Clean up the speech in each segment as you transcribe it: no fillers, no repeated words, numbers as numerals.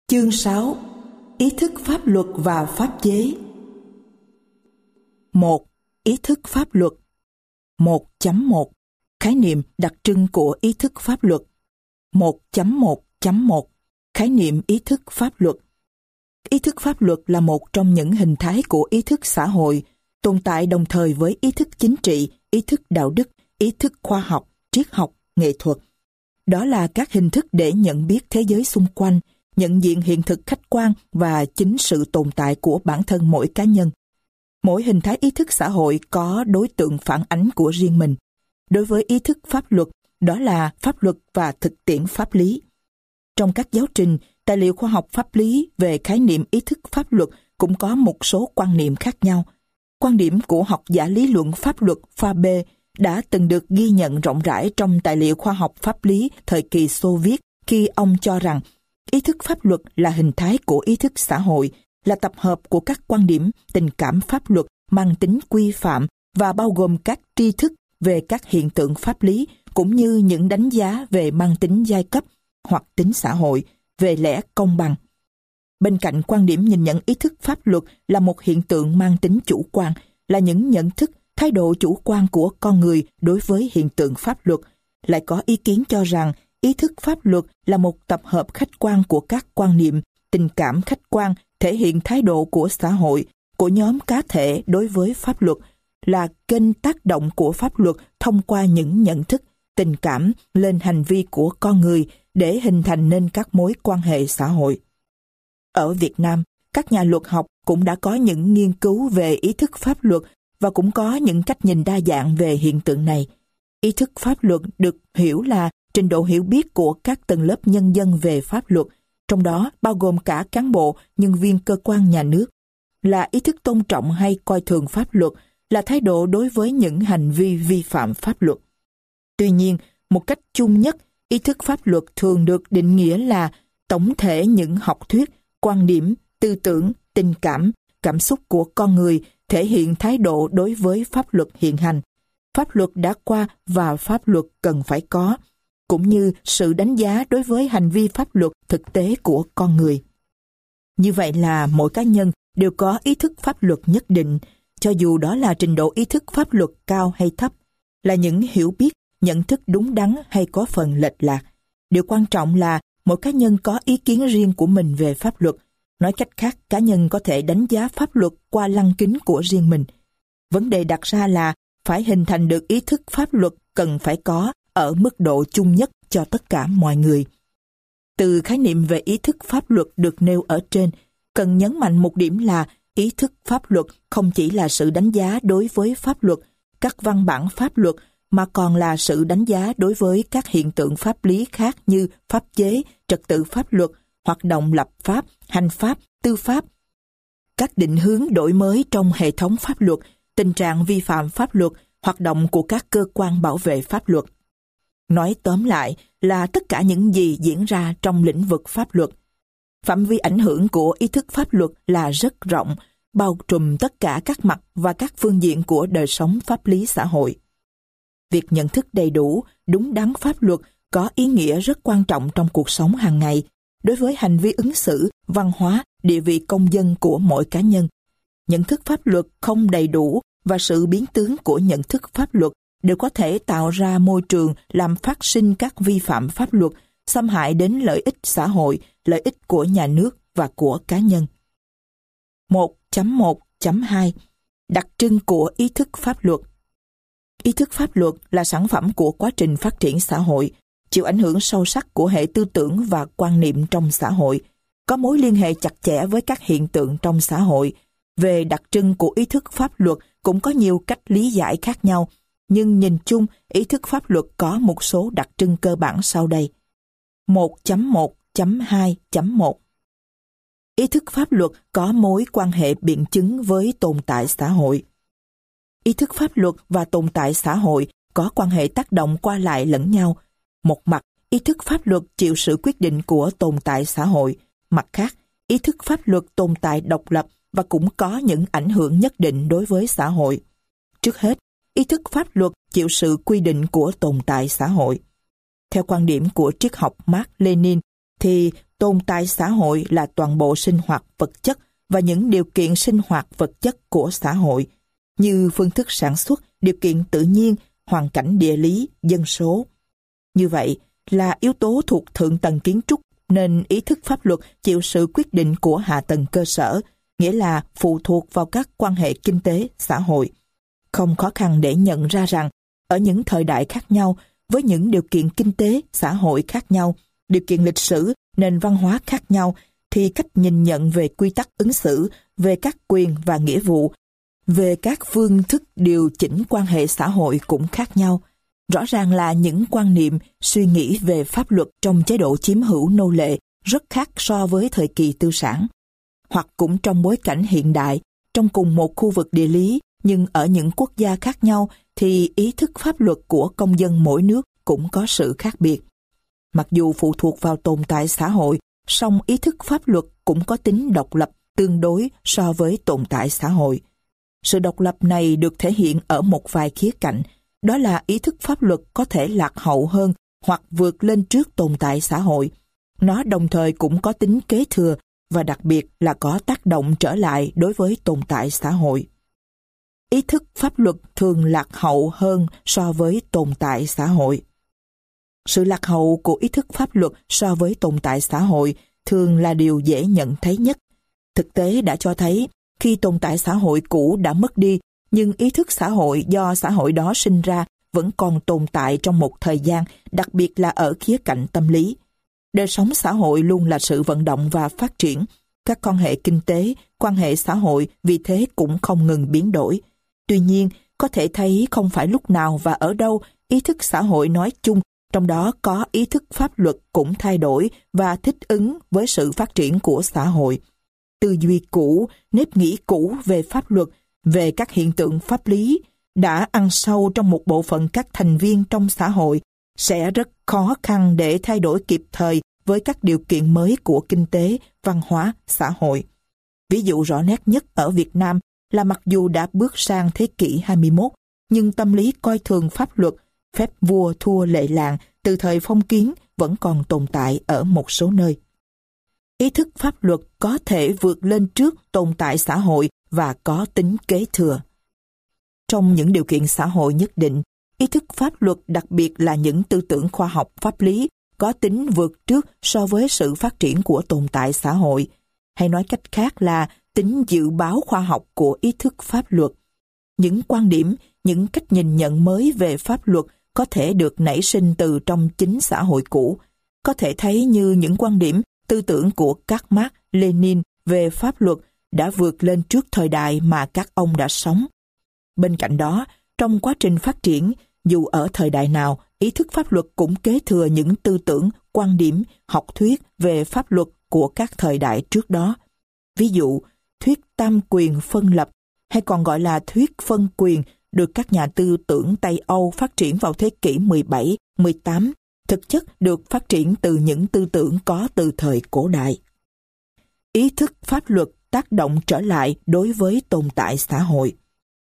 Chương 6. Ý thức pháp luật và pháp chế. 1. Ý thức pháp luật. 1.1. Khái niệm đặc trưng của ý thức pháp luật. 1.1.1. Khái niệm ý thức pháp luật. Ý thức pháp luật là một trong những hình thái của ý thức xã hội, tồn tại đồng thời với ý thức chính trị, ý thức đạo đức, ý thức khoa học, triết học, nghệ thuật. Đó là các hình thức để nhận biết thế giới xung quanh, nhận diện hiện thực khách quan và chính sự tồn tại của bản thân mỗi cá nhân. Mỗi hình thái ý thức xã hội có đối tượng phản ánh của riêng mình. Đối với ý thức pháp luật, đó là pháp luật và thực tiễn pháp lý. Trong các giáo trình, tài liệu khoa học pháp lý về khái niệm ý thức pháp luật cũng có một số quan niệm khác nhau. Quan điểm của học giả lý luận pháp luật Faber đã từng được ghi nhận rộng rãi trong tài liệu khoa học pháp lý thời kỳ Xô Viết khi ông cho rằng ý thức pháp luật là hình thái của ý thức xã hội, là tập hợp của các quan điểm, tình cảm pháp luật mang tính quy phạm và bao gồm các tri thức về các hiện tượng pháp lý cũng như những đánh giá về mang tính giai cấp hoặc tính xã hội, về lẽ công bằng. Bên cạnh quan điểm nhìn nhận ý thức pháp luật là một hiện tượng mang tính chủ quan, là những nhận thức, thái độ chủ quan của con người đối với hiện tượng pháp luật, lại có ý kiến cho rằng ý thức pháp luật là một tập hợp khách quan của các quan niệm, tình cảm khách quan thể hiện thái độ của xã hội, của nhóm cá thể đối với pháp luật, là kênh tác động của pháp luật thông qua những nhận thức, tình cảm lên hành vi của con người để hình thành nên các mối quan hệ xã hội. Ở Việt Nam, các nhà luật học cũng đã có những nghiên cứu về ý thức pháp luật và cũng có những cách nhìn đa dạng về hiện tượng này. Ý thức pháp luật được hiểu là trình độ hiểu biết của các tầng lớp nhân dân về pháp luật, trong đó bao gồm cả cán bộ, nhân viên cơ quan nhà nước, là ý thức tôn trọng hay coi thường pháp luật, là thái độ đối với những hành vi vi phạm pháp luật. Tuy nhiên, một cách chung nhất, ý thức pháp luật thường được định nghĩa là tổng thể những học thuyết, quan điểm, tư tưởng, tình cảm, cảm xúc của con người thể hiện thái độ đối với pháp luật hiện hành, pháp luật đã qua và pháp luật cần phải có, cũng như sự đánh giá đối với hành vi pháp luật thực tế của con người. Như vậy là mỗi cá nhân đều có ý thức pháp luật nhất định, cho dù đó là trình độ ý thức pháp luật cao hay thấp, là những hiểu biết, nhận thức đúng đắn hay có phần lệch lạc. Điều quan trọng là mỗi cá nhân có ý kiến riêng của mình về pháp luật. Nói cách khác, cá nhân có thể đánh giá pháp luật qua lăng kính của riêng mình. Vấn đề đặt ra là phải hình thành được ý thức pháp luật cần phải có ở mức độ chung nhất cho tất cả mọi người. Từ khái niệm về ý thức pháp luật được nêu ở trên, cần nhấn mạnh một điểm là ý thức pháp luật không chỉ là sự đánh giá đối với pháp luật, các văn bản pháp luật, mà còn là sự đánh giá đối với các hiện tượng pháp lý khác như pháp chế, trật tự pháp luật, hoạt động lập pháp, hành pháp, tư pháp, các định hướng đổi mới trong hệ thống pháp luật, tình trạng vi phạm pháp luật, hoạt động của các cơ quan bảo vệ pháp luật. Nói tóm lại là tất cả những gì diễn ra trong lĩnh vực pháp luật. Phạm vi ảnh hưởng của ý thức pháp luật là rất rộng, bao trùm tất cả các mặt và các phương diện của đời sống pháp lý xã hội. Việc nhận thức đầy đủ, đúng đắn pháp luật có ý nghĩa rất quan trọng trong cuộc sống hàng ngày, đối với hành vi ứng xử, văn hóa, địa vị công dân của mỗi cá nhân. Nhận thức pháp luật không đầy đủ và sự biến tướng của nhận thức pháp luật đều có thể tạo ra môi trường làm phát sinh các vi phạm pháp luật, xâm hại đến lợi ích xã hội, lợi ích của nhà nước và của cá nhân. 1.1.2 Đặc trưng của ý thức pháp luật. Ý thức pháp luật là sản phẩm của quá trình phát triển xã hội, chịu ảnh hưởng sâu sắc của hệ tư tưởng và quan niệm trong xã hội, có mối liên hệ chặt chẽ với các hiện tượng trong xã hội. Về đặc trưng của ý thức pháp luật cũng có nhiều cách lý giải khác nhau, nhưng nhìn chung, ý thức pháp luật có một số đặc trưng cơ bản sau đây. 1.1.2.1 Ý thức pháp luật có mối quan hệ biện chứng với tồn tại xã hội. Ý thức pháp luật và tồn tại xã hội có quan hệ tác động qua lại lẫn nhau. Một mặt, ý thức pháp luật chịu sự quyết định của tồn tại xã hội. Mặt khác, ý thức pháp luật tồn tại độc lập và cũng có những ảnh hưởng nhất định đối với xã hội. Trước hết, ý thức pháp luật chịu sự quy định của tồn tại xã hội. Theo quan điểm của triết học Mác Lênin, thì tồn tại xã hội là toàn bộ sinh hoạt vật chất và những điều kiện sinh hoạt vật chất của xã hội, như phương thức sản xuất, điều kiện tự nhiên, hoàn cảnh địa lý, dân số. Như vậy là yếu tố thuộc thượng tầng kiến trúc, nên ý thức pháp luật chịu sự quyết định của hạ tầng cơ sở, nghĩa là phụ thuộc vào các quan hệ kinh tế, xã hội. Không khó khăn để nhận ra rằng, ở những thời đại khác nhau, với những điều kiện kinh tế, xã hội khác nhau, điều kiện lịch sử, nền văn hóa khác nhau, thì cách nhìn nhận về quy tắc ứng xử, về các quyền và nghĩa vụ, về các phương thức điều chỉnh quan hệ xã hội cũng khác nhau. Rõ ràng là những quan niệm, suy nghĩ về pháp luật trong chế độ chiếm hữu nô lệ rất khác so với thời kỳ tư sản. Hoặc cũng trong bối cảnh hiện đại, trong cùng một khu vực địa lý, nhưng ở những quốc gia khác nhau thì ý thức pháp luật của công dân mỗi nước cũng có sự khác biệt. Mặc dù phụ thuộc vào tồn tại xã hội, song ý thức pháp luật cũng có tính độc lập tương đối so với tồn tại xã hội. Sự độc lập này được thể hiện ở một vài khía cạnh, đó là ý thức pháp luật có thể lạc hậu hơn hoặc vượt lên trước tồn tại xã hội. Nó đồng thời cũng có tính kế thừa và đặc biệt là có tác động trở lại đối với tồn tại xã hội. Ý thức pháp luật thường lạc hậu hơn so với tồn tại xã hội. Sự lạc hậu của ý thức pháp luật so với tồn tại xã hội thường là điều dễ nhận thấy nhất. Thực tế đã cho thấy, khi tồn tại xã hội cũ đã mất đi, nhưng ý thức xã hội do xã hội đó sinh ra vẫn còn tồn tại trong một thời gian, đặc biệt là ở khía cạnh tâm lý. Đời sống xã hội luôn là sự vận động và phát triển. Các quan hệ kinh tế, quan hệ xã hội vì thế cũng không ngừng biến đổi. Tuy nhiên, có thể thấy không phải lúc nào và ở đâu ý thức xã hội nói chung, trong đó có ý thức pháp luật cũng thay đổi và thích ứng với sự phát triển của xã hội. Tư duy cũ, nếp nghĩ cũ về pháp luật, về các hiện tượng pháp lý đã ăn sâu trong một bộ phận các thành viên trong xã hội, sẽ rất khó khăn để thay đổi kịp thời với các điều kiện mới của kinh tế, văn hóa, xã hội. Ví dụ rõ nét nhất ở Việt Nam là mặc dù đã bước sang thế kỷ 21, nhưng tâm lý coi thường pháp luật, phép vua thua lệ làng từ thời phong kiến vẫn còn tồn tại ở một số nơi. Ý thức pháp luật có thể vượt lên trước tồn tại xã hội và có tính kế thừa. Trong những điều kiện xã hội nhất định, ý thức pháp luật đặc biệt là những tư tưởng khoa học pháp lý có tính vượt trước so với sự phát triển của tồn tại xã hội, hay nói cách khác là tính dự báo khoa học của ý thức pháp luật. Những quan điểm, những cách nhìn nhận mới về pháp luật có thể được nảy sinh từ trong chính xã hội cũ, có thể thấy như những quan điểm, tư tưởng của các Marx, Lenin về pháp luật đã vượt lên trước thời đại mà các ông đã sống. Bên cạnh đó, trong quá trình phát triển, dù ở thời đại nào, ý thức pháp luật cũng kế thừa những tư tưởng, quan điểm, học thuyết về pháp luật của các thời đại trước đó. Ví dụ, thuyết tam quyền phân lập, hay còn gọi là thuyết phân quyền, được các nhà tư tưởng Tây Âu phát triển vào thế kỷ 17, 18, thực chất được phát triển từ những tư tưởng có từ thời cổ đại. Ý thức pháp luật tác động trở lại đối với tồn tại xã hội.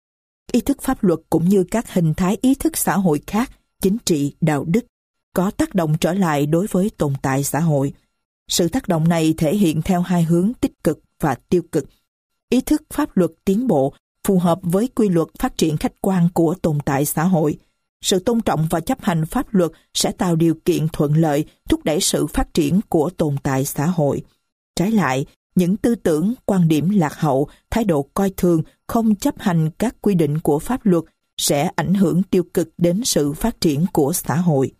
Ý thức pháp luật cũng như các hình thái ý thức xã hội khác, chính trị, đạo đức, có tác động trở lại đối với tồn tại xã hội. Sự tác động này thể hiện theo hai hướng tích cực và tiêu cực. Ý thức pháp luật tiến bộ, phù hợp với quy luật phát triển khách quan của tồn tại xã hội. Sự tôn trọng và chấp hành pháp luật sẽ tạo điều kiện thuận lợi, thúc đẩy sự phát triển của tồn tại xã hội. Trái lại, những tư tưởng, quan điểm lạc hậu, thái độ coi thường, không chấp hành các quy định của pháp luật sẽ ảnh hưởng tiêu cực đến sự phát triển của xã hội.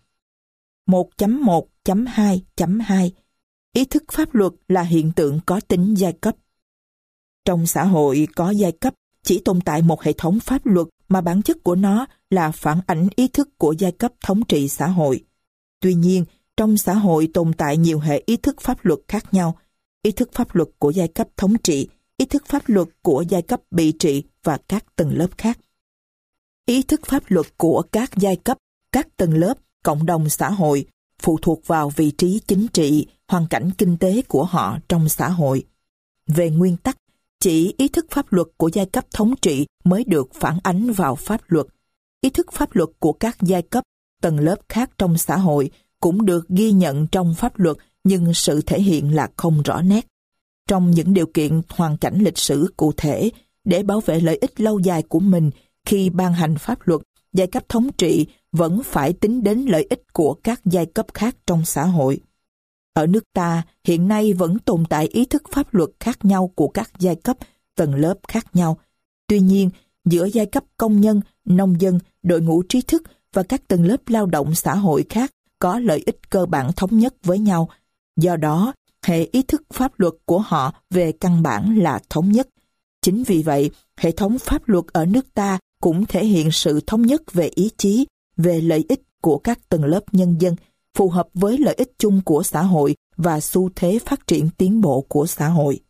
1.1.2.2 Ý thức pháp luật là hiện tượng có tính giai cấp. Trong xã hội có giai cấp, chỉ tồn tại một hệ thống pháp luật mà bản chất của nó là phản ảnh ý thức của giai cấp thống trị xã hội. Tuy nhiên, trong xã hội tồn tại nhiều hệ ý thức pháp luật khác nhau, ý thức pháp luật của giai cấp thống trị, ý thức pháp luật của giai cấp bị trị và các tầng lớp khác. Ý thức pháp luật của các giai cấp, các tầng lớp, cộng đồng xã hội phụ thuộc vào vị trí chính trị, hoàn cảnh kinh tế của họ trong xã hội. Về nguyên tắc, chỉ ý thức pháp luật của giai cấp thống trị mới được phản ánh vào pháp luật. Ý thức pháp luật của các giai cấp, tầng lớp khác trong xã hội cũng được ghi nhận trong pháp luật nhưng sự thể hiện là không rõ nét. Trong những điều kiện hoàn cảnh lịch sử cụ thể, để bảo vệ lợi ích lâu dài của mình, khi ban hành pháp luật, giai cấp thống trị vẫn phải tính đến lợi ích của các giai cấp khác trong xã hội. Ở nước ta, hiện nay vẫn tồn tại ý thức pháp luật khác nhau của các giai cấp, tầng lớp khác nhau. Tuy nhiên, giữa giai cấp công nhân, nông dân, đội ngũ trí thức và các tầng lớp lao động xã hội khác có lợi ích cơ bản thống nhất với nhau. Do đó, hệ ý thức pháp luật của họ về căn bản là thống nhất. Chính vì vậy, hệ thống pháp luật ở nước ta cũng thể hiện sự thống nhất về ý chí, về lợi ích của các tầng lớp nhân dân, phù hợp với lợi ích chung của xã hội và xu thế phát triển tiến bộ của xã hội.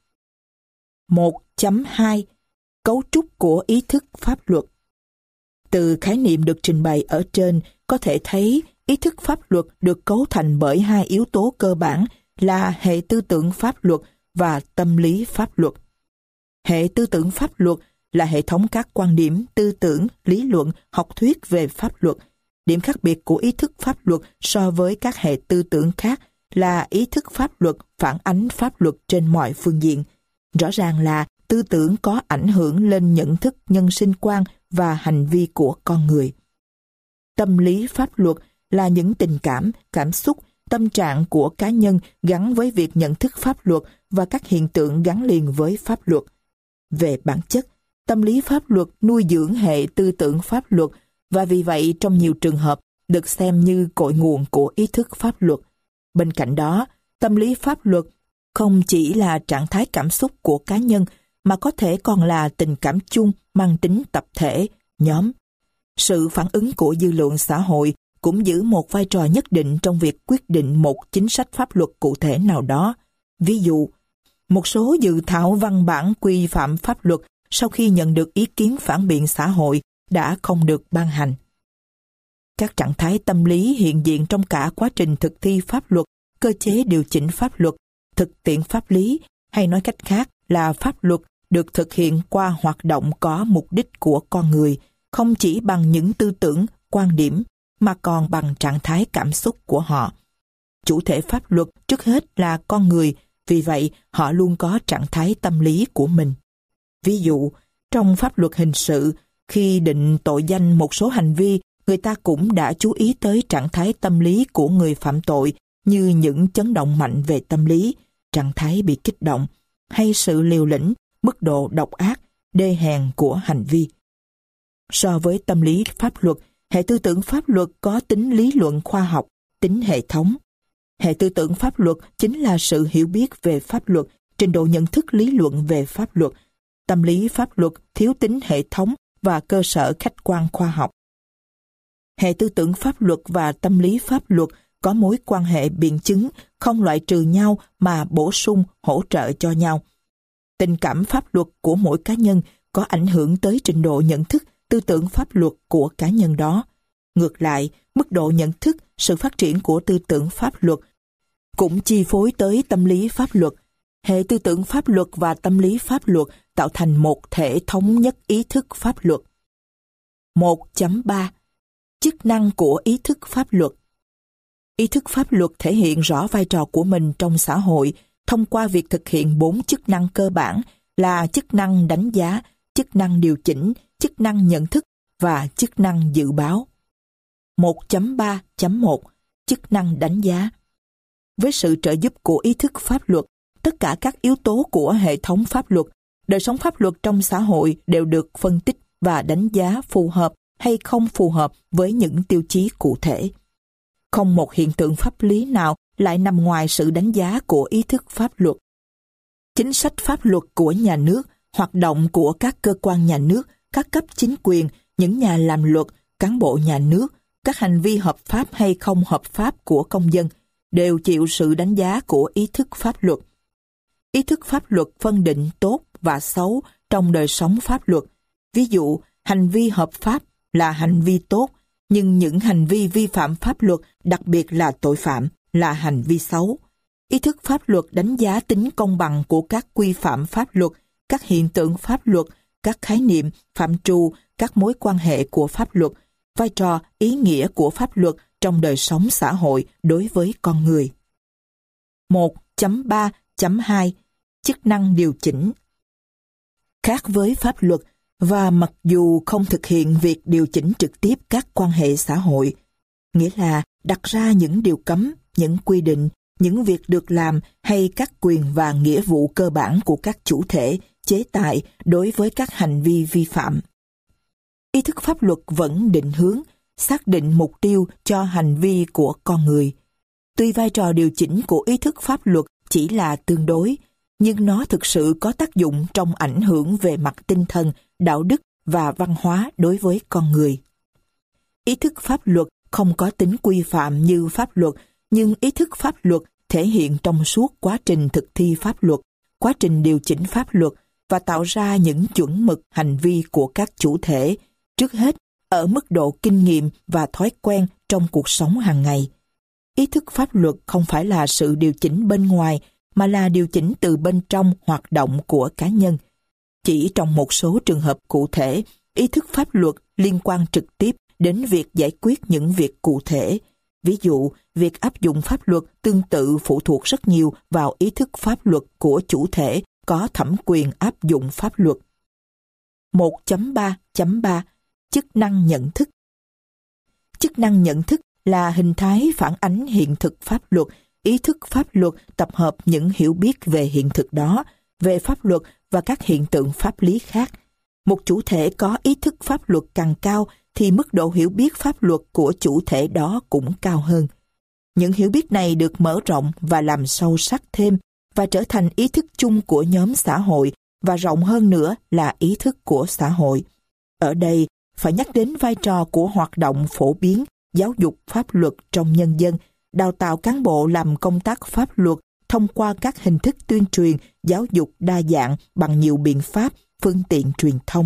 1.2 Cấu trúc của ý thức pháp luật. Từ khái niệm được trình bày ở trên, có thể thấy ý thức pháp luật được cấu thành bởi hai yếu tố cơ bản là hệ tư tưởng pháp luật và tâm lý pháp luật. Hệ tư tưởng pháp luật là hệ thống các quan điểm, tư tưởng, lý luận, học thuyết về pháp luật. Điểm khác biệt của ý thức pháp luật so với các hệ tư tưởng khác là ý thức pháp luật phản ánh pháp luật trên mọi phương diện. Rõ ràng là tư tưởng có ảnh hưởng lên nhận thức nhân sinh quan và hành vi của con người. Tâm lý pháp luật là những tình cảm, cảm xúc, tâm trạng của cá nhân gắn với việc nhận thức pháp luật và các hiện tượng gắn liền với pháp luật. Về bản chất, tâm lý pháp luật nuôi dưỡng hệ tư tưởng pháp luật và vì vậy trong nhiều trường hợp được xem như cội nguồn của ý thức pháp luật. Bên cạnh đó, tâm lý pháp luật không chỉ là trạng thái cảm xúc của cá nhân mà có thể còn là tình cảm chung mang tính tập thể, nhóm. Sự phản ứng của dư luận xã hội cũng giữ một vai trò nhất định trong việc quyết định một chính sách pháp luật cụ thể nào đó. Ví dụ, một số dự thảo văn bản quy phạm pháp luật sau khi nhận được ý kiến phản biện xã hội đã không được ban hành. Các trạng thái tâm lý hiện diện trong cả quá trình thực thi pháp luật, cơ chế điều chỉnh pháp luật, thực tiễn pháp lý, hay nói cách khác là pháp luật được thực hiện qua hoạt động có mục đích của con người, không chỉ bằng những tư tưởng, quan điểm, mà còn bằng trạng thái cảm xúc của họ. Chủ thể pháp luật trước hết là con người, vì vậy họ luôn có trạng thái tâm lý của mình. Ví dụ, trong pháp luật hình sự, khi định tội danh một số hành vi, người ta cũng đã chú ý tới trạng thái tâm lý của người phạm tội như những chấn động mạnh về tâm lý, trạng thái bị kích động, hay sự liều lĩnh, mức độ độc ác, đê hèn của hành vi. So với tâm lý pháp luật, hệ tư tưởng pháp luật có tính lý luận khoa học, tính hệ thống. Hệ tư tưởng pháp luật chính là sự hiểu biết về pháp luật, trình độ nhận thức lý luận về pháp luật. Tâm lý pháp luật thiếu tính hệ thống và cơ sở khách quan khoa học. Hệ tư tưởng pháp luật và tâm lý pháp luật có mối quan hệ biện chứng, không loại trừ nhau mà bổ sung, hỗ trợ cho nhau. Tình cảm pháp luật của mỗi cá nhân có ảnh hưởng tới trình độ nhận thức, tư tưởng pháp luật của cá nhân đó. Ngược lại, mức độ nhận thức, sự phát triển của tư tưởng pháp luật cũng chi phối tới tâm lý pháp luật. Hệ tư tưởng pháp luật và tâm lý pháp luật tạo thành một thể thống nhất ý thức pháp luật. 1.3 Chức năng của ý thức pháp luật. Ý thức pháp luật thể hiện rõ vai trò của mình trong xã hội thông qua việc thực hiện 4 chức năng cơ bản là chức năng đánh giá, chức năng điều chỉnh, chức năng nhận thức và chức năng dự báo. 1.3.1 Chức năng đánh giá. Với sự trợ giúp của ý thức pháp luật, tất cả các yếu tố của hệ thống pháp luật, đời sống pháp luật trong xã hội đều được phân tích và đánh giá phù hợp hay không phù hợp với những tiêu chí cụ thể. Không một hiện tượng pháp lý nào lại nằm ngoài sự đánh giá của ý thức pháp luật. Chính sách pháp luật của nhà nước, hoạt động của các cơ quan nhà nước, các cấp chính quyền, những nhà làm luật, cán bộ nhà nước, các hành vi hợp pháp hay không hợp pháp của công dân đều chịu sự đánh giá của ý thức pháp luật. Ý thức pháp luật phân định tốt và xấu trong đời sống pháp luật. Ví dụ, hành vi hợp pháp là hành vi tốt, nhưng những hành vi vi phạm pháp luật, đặc biệt là tội phạm, là hành vi xấu. Ý thức pháp luật đánh giá tính công bằng của các quy phạm pháp luật, các hiện tượng pháp luật, các khái niệm, phạm trù, các mối quan hệ của pháp luật, vai trò, ý nghĩa của pháp luật trong đời sống xã hội đối với con người. 1.3.2 Chức năng điều chỉnh. Khác với pháp luật, và mặc dù không thực hiện việc điều chỉnh trực tiếp các quan hệ xã hội, nghĩa là đặt ra những điều cấm, những quy định, những việc được làm hay các quyền và nghĩa vụ cơ bản của các chủ thể, chế tài đối với các hành vi vi phạm. Ý thức pháp luật vẫn định hướng, xác định mục tiêu cho hành vi của con người. Tuy vai trò điều chỉnh của ý thức pháp luật chỉ là tương đối, nhưng nó thực sự có tác dụng trong ảnh hưởng về mặt tinh thần, đạo đức và văn hóa đối với con người. Ý thức pháp luật không có tính quy phạm như pháp luật, nhưng ý thức pháp luật thể hiện trong suốt quá trình thực thi pháp luật, quá trình điều chỉnh pháp luật và tạo ra những chuẩn mực hành vi của các chủ thể, trước hết ở mức độ kinh nghiệm và thói quen trong cuộc sống hàng ngày. Ý thức pháp luật không phải là sự điều chỉnh bên ngoài, mà là điều chỉnh từ bên trong hoạt động của cá nhân. Chỉ trong một số trường hợp cụ thể, ý thức pháp luật liên quan trực tiếp đến việc giải quyết những việc cụ thể. Ví dụ, việc áp dụng pháp luật tương tự phụ thuộc rất nhiều vào ý thức pháp luật của chủ thể có thẩm quyền áp dụng pháp luật. 1.3.3 Chức năng nhận thức. Chức năng nhận thức là hình thái phản ánh hiện thực pháp luật. Ý thức pháp luật tập hợp những hiểu biết về hiện thực đó, về pháp luật và các hiện tượng pháp lý khác. Một chủ thể có ý thức pháp luật càng cao thì mức độ hiểu biết pháp luật của chủ thể đó cũng cao hơn. Những hiểu biết này được mở rộng và làm sâu sắc thêm và trở thành ý thức chung của nhóm xã hội và rộng hơn nữa là ý thức của xã hội. Ở đây phải nhắc đến vai trò của hoạt động phổ biến, giáo dục pháp luật trong nhân dân, đào tạo cán bộ làm công tác pháp luật thông qua các hình thức tuyên truyền, giáo dục đa dạng bằng nhiều biện pháp, phương tiện truyền thông.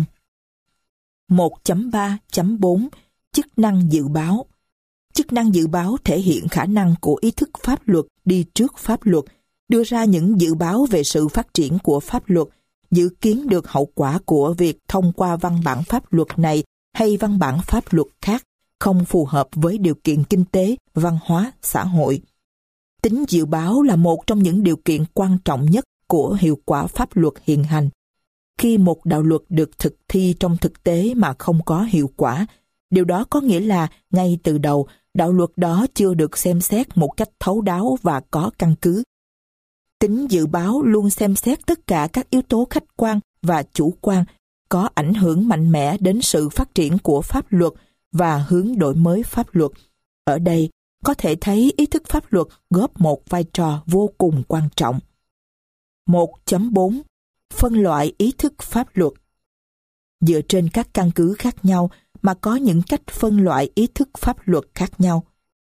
1.3.4 Chức năng dự báo. Chức năng dự báo thể hiện khả năng của ý thức pháp luật đi trước pháp luật, đưa ra những dự báo về sự phát triển của pháp luật, dự kiến được hậu quả của việc thông qua văn bản pháp luật này hay văn bản pháp luật khác không phù hợp với điều kiện kinh tế, văn hóa, xã hội. Tính dự báo là một trong những điều kiện quan trọng nhất của hiệu quả pháp luật hiện hành. Khi một đạo luật được thực thi trong thực tế mà không có hiệu quả, điều đó có nghĩa là ngay từ đầu, đạo luật đó chưa được xem xét một cách thấu đáo và có căn cứ. Tính dự báo luôn xem xét tất cả các yếu tố khách quan và chủ quan, có ảnh hưởng mạnh mẽ đến sự phát triển của pháp luật và hướng đổi mới pháp luật. Ở đây, có thể thấy ý thức pháp luật góp một vai trò vô cùng quan trọng. 1.4 Phân loại ý thức pháp luật. Dựa trên các căn cứ khác nhau mà có những cách phân loại ý thức pháp luật khác nhau.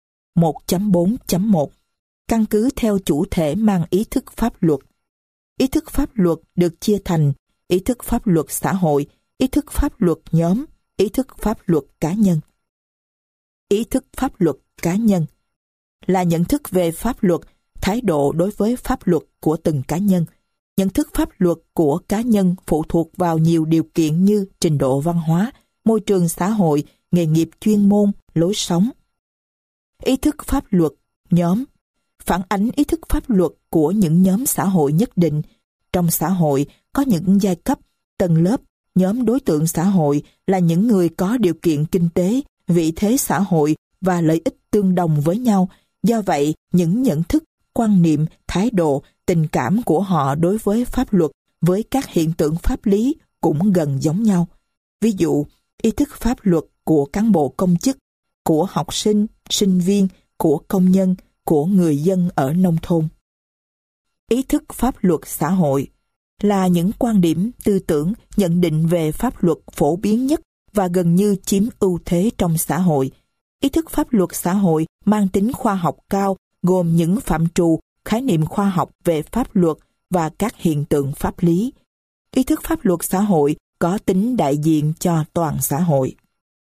1.4.1 Căn cứ theo chủ thể mang ý thức pháp luật. Ý thức pháp luật được chia thành ý thức pháp luật xã hội, ý thức pháp luật nhóm, ý thức pháp luật cá nhân. Ý thức pháp luật cá nhân là nhận thức về pháp luật, thái độ đối với pháp luật của từng cá nhân. Nhận thức pháp luật của cá nhân phụ thuộc vào nhiều điều kiện như trình độ văn hóa, môi trường xã hội, nghề nghiệp chuyên môn, lối sống. Ý thức pháp luật nhóm phản ánh ý thức pháp luật của những nhóm xã hội nhất định. Trong xã hội có những giai cấp, tầng lớp, nhóm đối tượng xã hội là những người có điều kiện kinh tế, vị thế xã hội và lợi ích tương đồng với nhau. Do vậy, những nhận thức, quan niệm, thái độ, tình cảm của họ đối với pháp luật, với các hiện tượng pháp lý cũng gần giống nhau. Ví dụ, ý thức pháp luật của cán bộ công chức, của học sinh, sinh viên, của công nhân, của người dân ở nông thôn. Ý thức pháp luật xã hội là những quan điểm, tư tưởng, nhận định về pháp luật phổ biến nhất và gần như chiếm ưu thế trong xã hội. Ý thức pháp luật xã hội mang tính khoa học cao, gồm những phạm trù, khái niệm khoa học về pháp luật và các hiện tượng pháp lý. Ý thức pháp luật xã hội có tính đại diện cho toàn xã hội.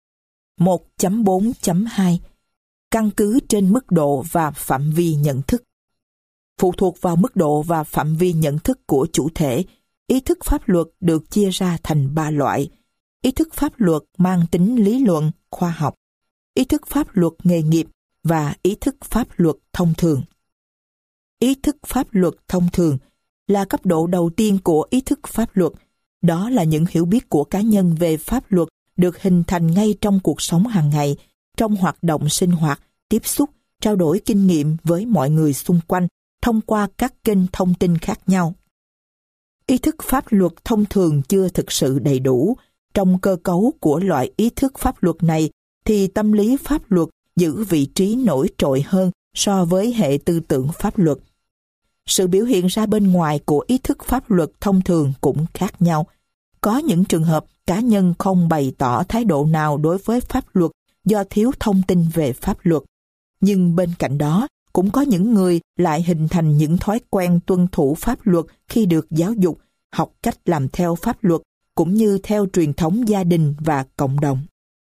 1.4.2 Căn cứ trên mức độ và phạm vi nhận thức. Phụ thuộc vào mức độ và phạm vi nhận thức của chủ thể, ý thức pháp luật được chia ra thành 3 loại. Ý thức pháp luật mang tính lý luận, khoa học, ý thức pháp luật nghề nghiệp và ý thức pháp luật thông thường. Ý thức pháp luật thông thường là cấp độ đầu tiên của ý thức pháp luật. Đó là những hiểu biết của cá nhân về pháp luật được hình thành ngay trong cuộc sống hàng ngày, trong hoạt động sinh hoạt, tiếp xúc, trao đổi kinh nghiệm với mọi người xung quanh thông qua các kênh thông tin khác nhau. Ý thức pháp luật thông thường chưa thực sự đầy đủ. Trong cơ cấu của loại ý thức pháp luật này thì tâm lý pháp luật giữ vị trí nổi trội hơn so với hệ tư tưởng pháp luật. Sự biểu hiện ra bên ngoài của ý thức pháp luật thông thường cũng khác nhau. Có những trường hợp cá nhân không bày tỏ thái độ nào đối với pháp luật do thiếu thông tin về pháp luật. Nhưng bên cạnh đó, cũng có những người lại hình thành những thói quen tuân thủ pháp luật khi được giáo dục, học cách làm theo pháp luật, cũng như theo truyền thống gia đình và cộng đồng.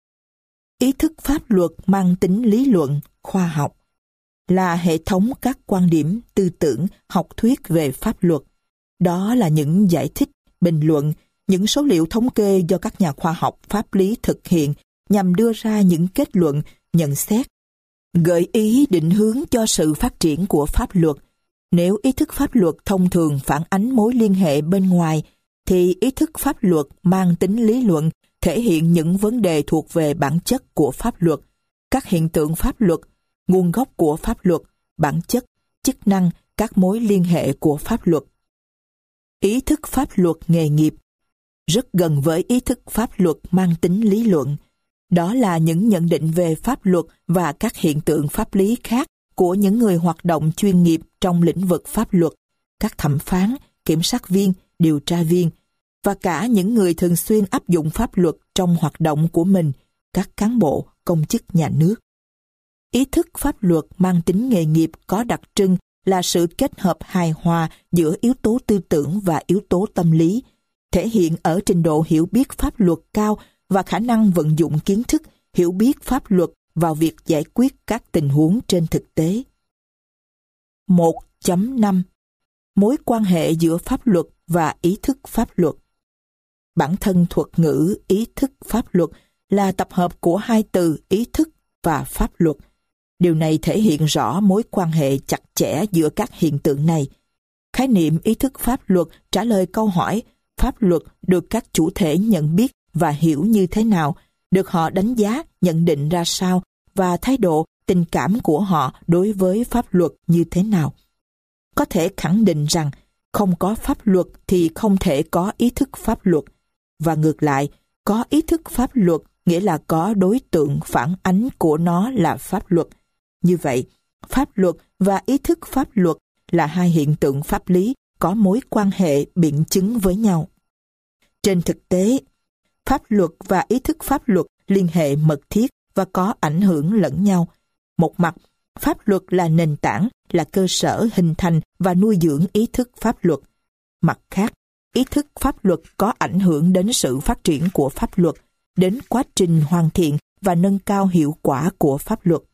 Ý thức pháp luật mang tính lý luận, khoa học, là hệ thống các quan điểm, tư tưởng, học thuyết về pháp luật. Đó là những giải thích, bình luận, những số liệu thống kê do các nhà khoa học pháp lý thực hiện nhằm đưa ra những kết luận, nhận xét, gợi ý định hướng cho sự phát triển của pháp luật. Nếu ý thức pháp luật thông thường phản ánh mối liên hệ bên ngoài, thì ý thức pháp luật mang tính lý luận, thể hiện những vấn đề thuộc về bản chất của pháp luật, các hiện tượng pháp luật, nguồn gốc của pháp luật, bản chất, chức năng, các mối liên hệ của pháp luật. Ý thức pháp luật nghề nghiệp rất gần với ý thức pháp luật mang tính lý luận. Đó là những nhận định về pháp luật và các hiện tượng pháp lý khác của những người hoạt động chuyên nghiệp trong lĩnh vực pháp luật, các thẩm phán, kiểm sát viên, điều tra viên, và cả những người thường xuyên áp dụng pháp luật trong hoạt động của mình, các cán bộ, công chức nhà nước. Ý thức pháp luật mang tính nghề nghiệp có đặc trưng là sự kết hợp hài hòa giữa yếu tố tư tưởng và yếu tố tâm lý, thể hiện ở trình độ hiểu biết pháp luật cao và khả năng vận dụng kiến thức, hiểu biết pháp luật vào việc giải quyết các tình huống trên thực tế. 1.5 Mối quan hệ giữa pháp luật và ý thức pháp luật. Bản thân thuật ngữ ý thức pháp luật là tập hợp của hai từ ý thức và pháp luật. Điều này thể hiện rõ mối quan hệ chặt chẽ giữa các hiện tượng này. Khái niệm ý thức pháp luật trả lời câu hỏi pháp luật được các chủ thể nhận biết và hiểu như thế nào, được họ đánh giá, nhận định ra sao, và thái độ, tình cảm của họ đối với pháp luật như thế nào. Có thể khẳng định rằng không có pháp luật thì không thể có ý thức pháp luật, và ngược lại, có ý thức pháp luật nghĩa là có đối tượng phản ánh của nó là pháp luật. Như vậy, pháp luật và ý thức pháp luật là hai hiện tượng pháp lý có mối quan hệ biện chứng với nhau. Trên thực tế, pháp luật và ý thức pháp luật liên hệ mật thiết và có ảnh hưởng lẫn nhau. Một mặt, pháp luật là nền tảng, là cơ sở hình thành và nuôi dưỡng ý thức pháp luật. Mặt khác, ý thức pháp luật có ảnh hưởng đến sự phát triển của pháp luật, đến quá trình hoàn thiện và nâng cao hiệu quả của pháp luật.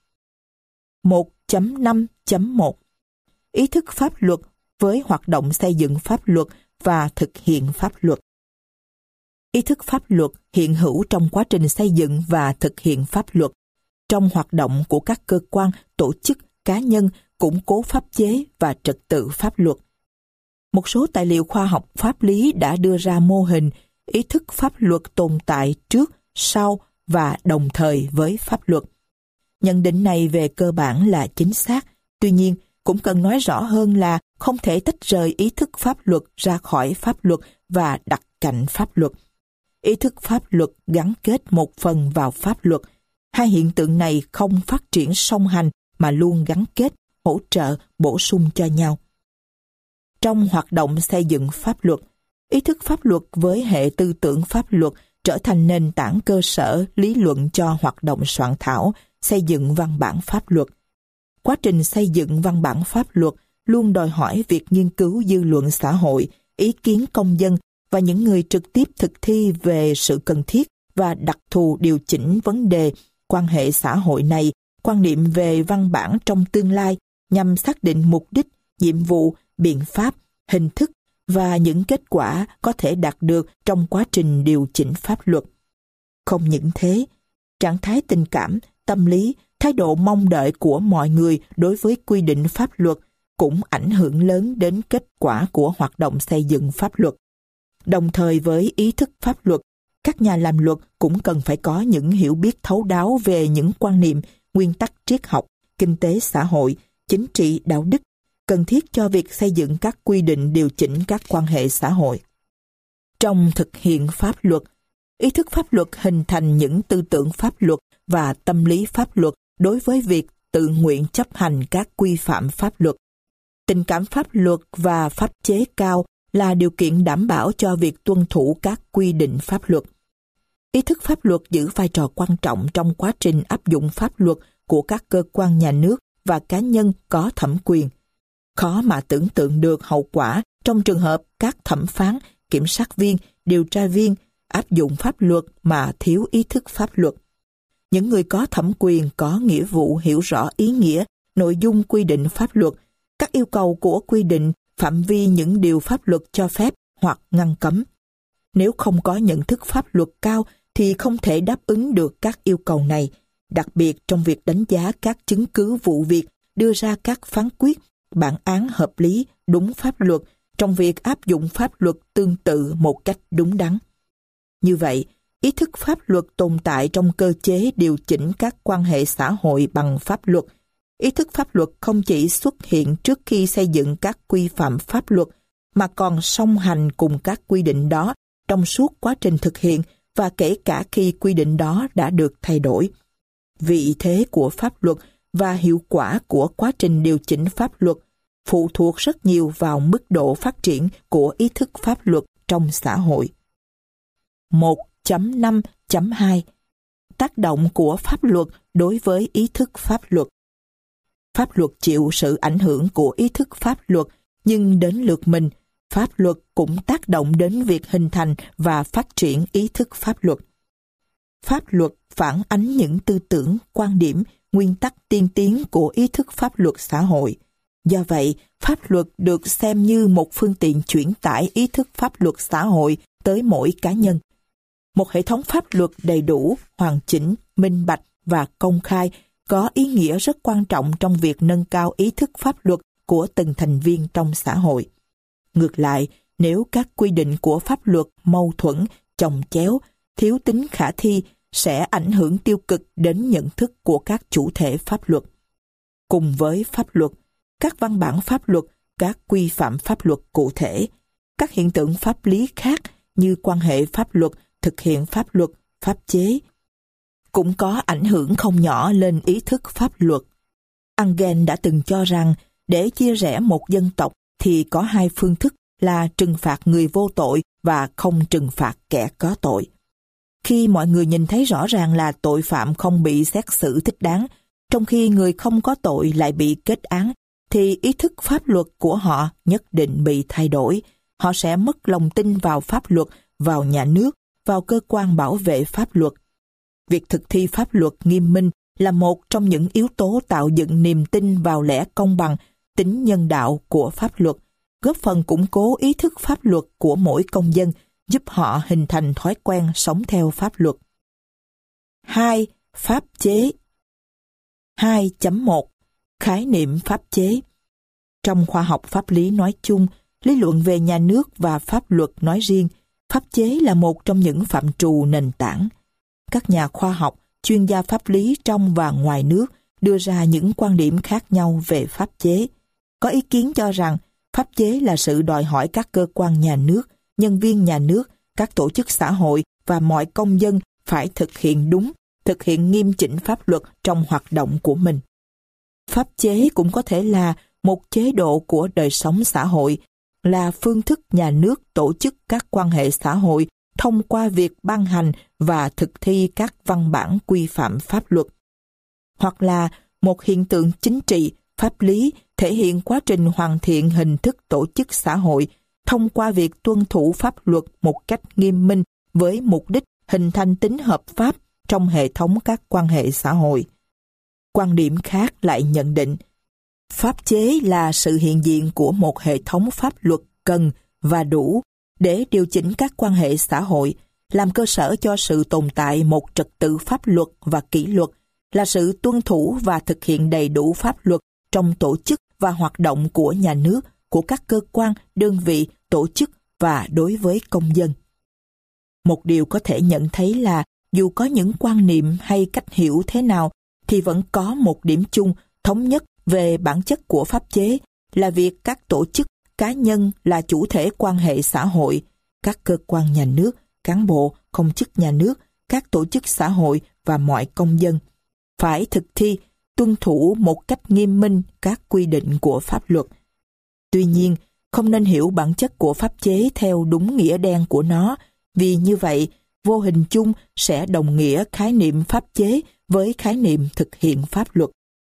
1.5.1 Ý thức pháp luật với hoạt động xây dựng pháp luật và thực hiện pháp luật. Ý thức pháp luật hiện hữu trong quá trình xây dựng và thực hiện pháp luật, trong hoạt động của các cơ quan, tổ chức, cá nhân, củng cố pháp chế và trật tự pháp luật. Một số tài liệu khoa học pháp lý đã đưa ra mô hình ý thức pháp luật tồn tại trước, sau và đồng thời với pháp luật. Nhận định này về cơ bản là chính xác, tuy nhiên cũng cần nói rõ hơn là không thể tách rời ý thức pháp luật ra khỏi pháp luật và đặt cạnh pháp luật. Ý thức pháp luật gắn kết một phần vào pháp luật. Hai hiện tượng này không phát triển song hành mà luôn gắn kết, hỗ trợ, bổ sung cho nhau. Trong hoạt động xây dựng pháp luật, ý thức pháp luật với hệ tư tưởng pháp luật trở thành nền tảng cơ sở lý luận cho hoạt động soạn thảo, xây dựng văn bản pháp luật. Quá trình xây dựng văn bản pháp luật luôn đòi hỏi việc nghiên cứu dư luận xã hội, ý kiến công dân và những người trực tiếp thực thi về sự cần thiết và đặc thù điều chỉnh vấn đề, quan hệ xã hội này, quan niệm về văn bản trong tương lai nhằm xác định mục đích, nhiệm vụ, biện pháp, hình thức và những kết quả có thể đạt được trong quá trình điều chỉnh pháp luật. Không những thế, trạng thái tình cảm, tâm lý, thái độ mong đợi của mọi người đối với quy định pháp luật cũng ảnh hưởng lớn đến kết quả của hoạt động xây dựng pháp luật. Đồng thời với ý thức pháp luật, các nhà làm luật cũng cần phải có những hiểu biết thấu đáo về những quan niệm, nguyên tắc triết học, kinh tế xã hội, chính trị, đạo đức, cần thiết cho việc xây dựng các quy định điều chỉnh các quan hệ xã hội. Trong thực hiện pháp luật, ý thức pháp luật hình thành những tư tưởng pháp luật và tâm lý pháp luật đối với việc tự nguyện chấp hành các quy phạm pháp luật. Tình cảm pháp luật và pháp chế cao là điều kiện đảm bảo cho việc tuân thủ các quy định pháp luật. Ý thức pháp luật giữ vai trò quan trọng trong quá trình áp dụng pháp luật của các cơ quan nhà nước và cá nhân có thẩm quyền. Khó mà tưởng tượng được hậu quả trong trường hợp các thẩm phán, kiểm sát viên, điều tra viên áp dụng pháp luật mà thiếu ý thức pháp luật. Những người có thẩm quyền có nghĩa vụ hiểu rõ ý nghĩa, nội dung quy định pháp luật, các yêu cầu của quy định, phạm vi những điều pháp luật cho phép hoặc ngăn cấm. Nếu không có nhận thức pháp luật cao thì không thể đáp ứng được các yêu cầu này, đặc biệt trong việc đánh giá các chứng cứ vụ việc, đưa ra các phán quyết, bản án hợp lý, đúng pháp luật, trong việc áp dụng pháp luật tương tự một cách đúng đắn. Như vậy, ý thức pháp luật tồn tại trong cơ chế điều chỉnh các quan hệ xã hội bằng pháp luật. Ý thức pháp luật không chỉ xuất hiện trước khi xây dựng các quy phạm pháp luật, mà còn song hành cùng các quy định đó trong suốt quá trình thực hiện và kể cả khi quy định đó đã được thay đổi. Vị thế của pháp luật và hiệu quả của quá trình điều chỉnh pháp luật phụ thuộc rất nhiều vào mức độ phát triển của ý thức pháp luật trong xã hội. 1.5.2 Tác động của pháp luật đối với ý thức pháp luật. Pháp luật chịu sự ảnh hưởng của ý thức pháp luật, nhưng đến lượt mình, pháp luật cũng tác động đến việc hình thành và phát triển ý thức pháp luật. Pháp luật phản ánh những tư tưởng, quan điểm, nguyên tắc tiên tiến của ý thức pháp luật xã hội. Do vậy, pháp luật được xem như một phương tiện chuyển tải ý thức pháp luật xã hội tới mỗi cá nhân. Một hệ thống pháp luật đầy đủ, hoàn chỉnh, minh bạch và công khai có ý nghĩa rất quan trọng trong việc nâng cao ý thức pháp luật của từng thành viên trong xã hội. Ngược lại, nếu các quy định của pháp luật mâu thuẫn, chồng chéo, thiếu tính khả thi sẽ ảnh hưởng tiêu cực đến nhận thức của các chủ thể pháp luật. Cùng với pháp luật, các văn bản pháp luật, các quy phạm pháp luật cụ thể, các hiện tượng pháp lý khác như quan hệ pháp luật, thực hiện pháp luật, pháp chế, cũng có ảnh hưởng không nhỏ lên ý thức pháp luật. Engel đã từng cho rằng để chia rẽ một dân tộc thì có hai phương thức là trừng phạt người vô tội và không trừng phạt kẻ có tội. Khi mọi người nhìn thấy rõ ràng là tội phạm không bị xét xử thích đáng, trong khi người không có tội lại bị kết án, thì ý thức pháp luật của họ nhất định bị thay đổi. Họ sẽ mất lòng tin vào pháp luật, vào nhà nước, vào cơ quan bảo vệ pháp luật. Việc thực thi pháp luật nghiêm minh là một trong những yếu tố tạo dựng niềm tin vào lẽ công bằng, tính nhân đạo của pháp luật, góp phần củng cố ý thức pháp luật của mỗi công dân, giúp họ hình thành thói quen sống theo pháp luật. 2. Pháp chế. 2.1 Khái niệm pháp chế. Trong khoa học pháp lý nói chung, lý luận về nhà nước và pháp luật nói riêng, pháp chế là một trong những phạm trù nền tảng. Các nhà khoa học, chuyên gia pháp lý trong và ngoài nước đưa ra những quan điểm khác nhau về pháp chế. Có ý kiến cho rằng pháp chế là sự đòi hỏi các cơ quan nhà nước, nhân viên nhà nước, các tổ chức xã hội và mọi công dân phải thực hiện đúng, thực hiện nghiêm chỉnh pháp luật trong hoạt động của mình. Pháp chế cũng có thể là một chế độ của đời sống xã hội, là phương thức nhà nước tổ chức các quan hệ xã hội thông qua việc ban hành và thực thi các văn bản quy phạm pháp luật. Hoặc là một hiện tượng chính trị, pháp lý thể hiện quá trình hoàn thiện hình thức tổ chức xã hội thông qua việc tuân thủ pháp luật một cách nghiêm minh với mục đích hình thành tính hợp pháp trong hệ thống các quan hệ xã hội. Quan điểm khác lại nhận định, pháp chế là sự hiện diện của một hệ thống pháp luật cần và đủ để điều chỉnh các quan hệ xã hội, làm cơ sở cho sự tồn tại một trật tự pháp luật và kỷ luật, là sự tuân thủ và thực hiện đầy đủ pháp luật trong tổ chức và hoạt động của nhà nước, của các cơ quan, đơn vị, tổ chức và đối với công dân. Một điều có thể nhận thấy là dù có những quan niệm hay cách hiểu thế nào, thì vẫn có một điểm chung thống nhất về bản chất của pháp chế là việc các tổ chức, cá nhân là chủ thể quan hệ xã hội, các cơ quan nhà nước, cán bộ, công chức nhà nước, các tổ chức xã hội và mọi công dân phải thực thi, tuân thủ một cách nghiêm minh các quy định của pháp luật. Tuy nhiên, không nên hiểu bản chất của pháp chế theo đúng nghĩa đen của nó, vì như vậy, vô hình chung sẽ đồng nghĩa khái niệm pháp chế với khái niệm thực hiện pháp luật.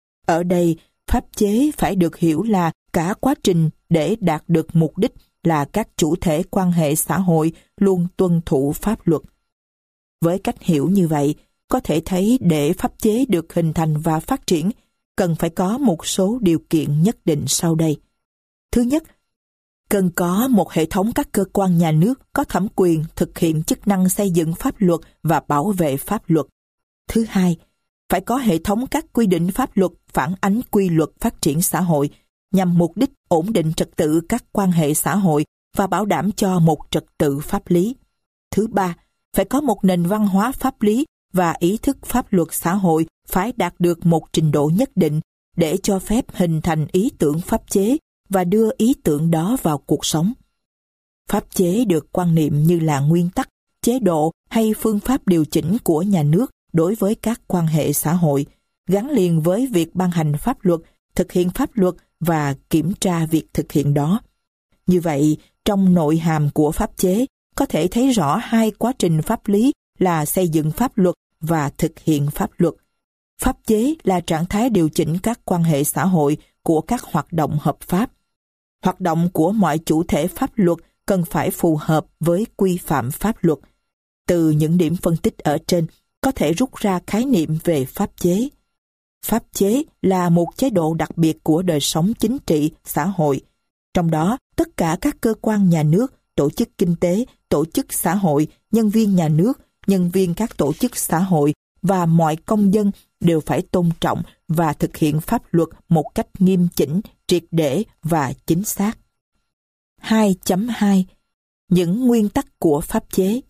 Ở đây, pháp chế phải được hiểu là cả quá trình để đạt được mục đích là các chủ thể quan hệ xã hội luôn tuân thủ pháp luật. Với cách hiểu như vậy, có thể thấy để pháp chế được hình thành và phát triển, cần phải có một số điều kiện nhất định sau đây. Thứ nhất, cần có một hệ thống các cơ quan nhà nước có thẩm quyền thực hiện chức năng xây dựng pháp luật và bảo vệ pháp luật. Thứ hai, phải có hệ thống các quy định pháp luật phản ánh quy luật phát triển xã hội nhằm mục đích ổn định trật tự các quan hệ xã hội và bảo đảm cho một trật tự pháp lý. Thứ ba, phải có một nền văn hóa pháp lý và ý thức pháp luật xã hội phải đạt được một trình độ nhất định để cho phép hình thành ý tưởng pháp chế và đưa ý tưởng đó vào cuộc sống. Pháp chế được quan niệm như là nguyên tắc, chế độ hay phương pháp điều chỉnh của nhà nước đối với các quan hệ xã hội, gắn liền với việc ban hành pháp luật, thực hiện pháp luật và kiểm tra việc thực hiện đó. Như vậy, trong nội hàm của pháp chế, có thể thấy rõ hai quá trình pháp lý là xây dựng pháp luật và thực hiện pháp luật. Pháp chế là trạng thái điều chỉnh các quan hệ xã hội của các hoạt động hợp pháp. Hoạt động của mọi chủ thể pháp luật cần phải phù hợp với quy phạm pháp luật. Từ những điểm phân tích ở trên, có thể rút ra khái niệm về pháp chế. Pháp chế là một chế độ đặc biệt của đời sống chính trị, xã hội. Trong đó, tất cả các cơ quan nhà nước, tổ chức kinh tế, tổ chức xã hội, nhân viên nhà nước, nhân viên các tổ chức xã hội và mọi công dân đều phải tôn trọng và thực hiện pháp luật một cách nghiêm chỉnh, triệt để và chính xác. 2.2 Những nguyên tắc của pháp chế.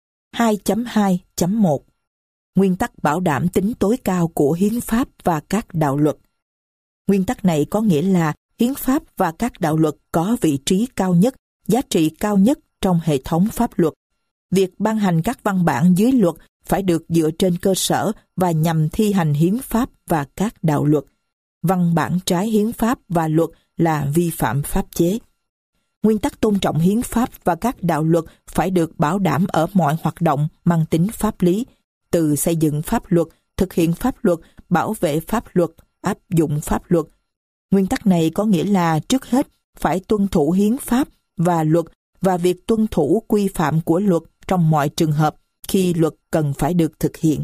2.2.1 Nguyên tắc bảo đảm tính tối cao của hiến pháp và các đạo luật. Nguyên tắc này có nghĩa là hiến pháp và các đạo luật có vị trí cao nhất, giá trị cao nhất trong hệ thống pháp luật. Việc ban hành các văn bản dưới luật phải được dựa trên cơ sở và nhằm thi hành hiến pháp và các đạo luật. Văn bản trái hiến pháp và luật là vi phạm pháp chế. Nguyên tắc tôn trọng hiến pháp và các đạo luật phải được bảo đảm ở mọi hoạt động mang tính pháp lý, từ xây dựng pháp luật, thực hiện pháp luật, bảo vệ pháp luật, áp dụng pháp luật. Nguyên tắc này có nghĩa là trước hết phải tuân thủ hiến pháp và luật và việc tuân thủ quy phạm của luật trong mọi trường hợp khi luật cần phải được thực hiện.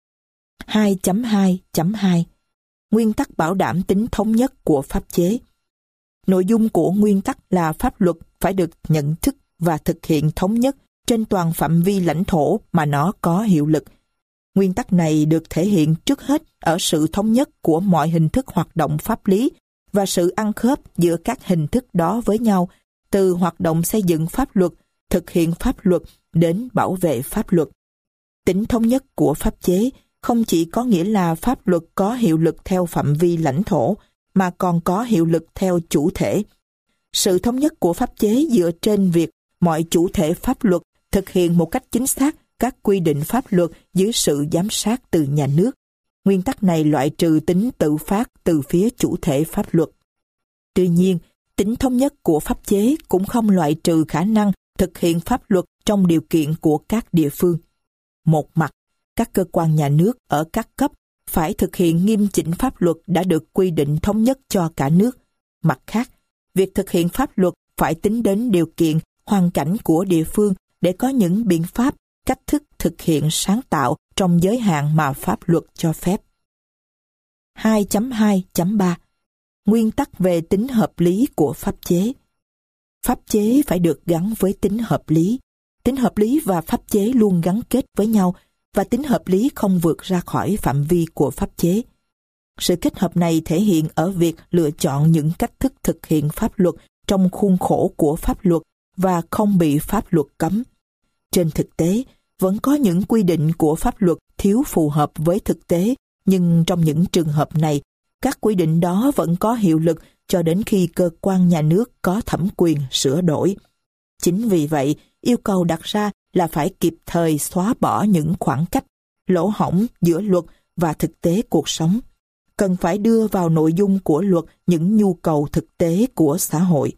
2.2.2 Nguyên tắc bảo đảm tính thống nhất của pháp chế. Nội dung của nguyên tắc là pháp luật phải được nhận thức và thực hiện thống nhất trên toàn phạm vi lãnh thổ mà nó có hiệu lực. Nguyên tắc này được thể hiện trước hết ở sự thống nhất của mọi hình thức hoạt động pháp lý và sự ăn khớp giữa các hình thức đó với nhau, từ hoạt động xây dựng pháp luật, thực hiện pháp luật đến bảo vệ pháp luật. Tính thống nhất của pháp chế không chỉ có nghĩa là pháp luật có hiệu lực theo phạm vi lãnh thổ, mà còn có hiệu lực theo chủ thể. Sự thống nhất của pháp chế dựa trên việc mọi chủ thể pháp luật thực hiện một cách chính xác các quy định pháp luật dưới sự giám sát từ nhà nước. Nguyên tắc này loại trừ tính tự phát từ phía chủ thể pháp luật. Tuy nhiên, tính thống nhất của pháp chế cũng không loại trừ khả năng thực hiện pháp luật trong điều kiện của các địa phương. Một mặt, các cơ quan nhà nước ở các cấp phải thực hiện nghiêm chỉnh pháp luật đã được quy định thống nhất cho cả nước. Mặt khác, việc thực hiện pháp luật phải tính đến điều kiện, hoàn cảnh của địa phương để có những biện pháp, cách thức thực hiện sáng tạo trong giới hạn mà pháp luật cho phép. 2.2.3 Nguyên tắc về tính hợp lý của pháp chế. Pháp chế phải được gắn với tính hợp lý. Tính hợp lý và pháp chế luôn gắn kết với nhau, và tính hợp lý không vượt ra khỏi phạm vi của pháp chế. Sự kết hợp này thể hiện ở việc lựa chọn những cách thức thực hiện pháp luật trong khuôn khổ của pháp luật và không bị pháp luật cấm. Trên thực tế, vẫn có những quy định của pháp luật thiếu phù hợp với thực tế, nhưng trong những trường hợp này, các quy định đó vẫn có hiệu lực cho đến khi cơ quan nhà nước có thẩm quyền sửa đổi. Chính vì vậy, yêu cầu đặt ra là phải kịp thời xóa bỏ những khoảng cách, lỗ hổng giữa luật và thực tế cuộc sống. Cần phải đưa vào nội dung của luật những nhu cầu thực tế của xã hội.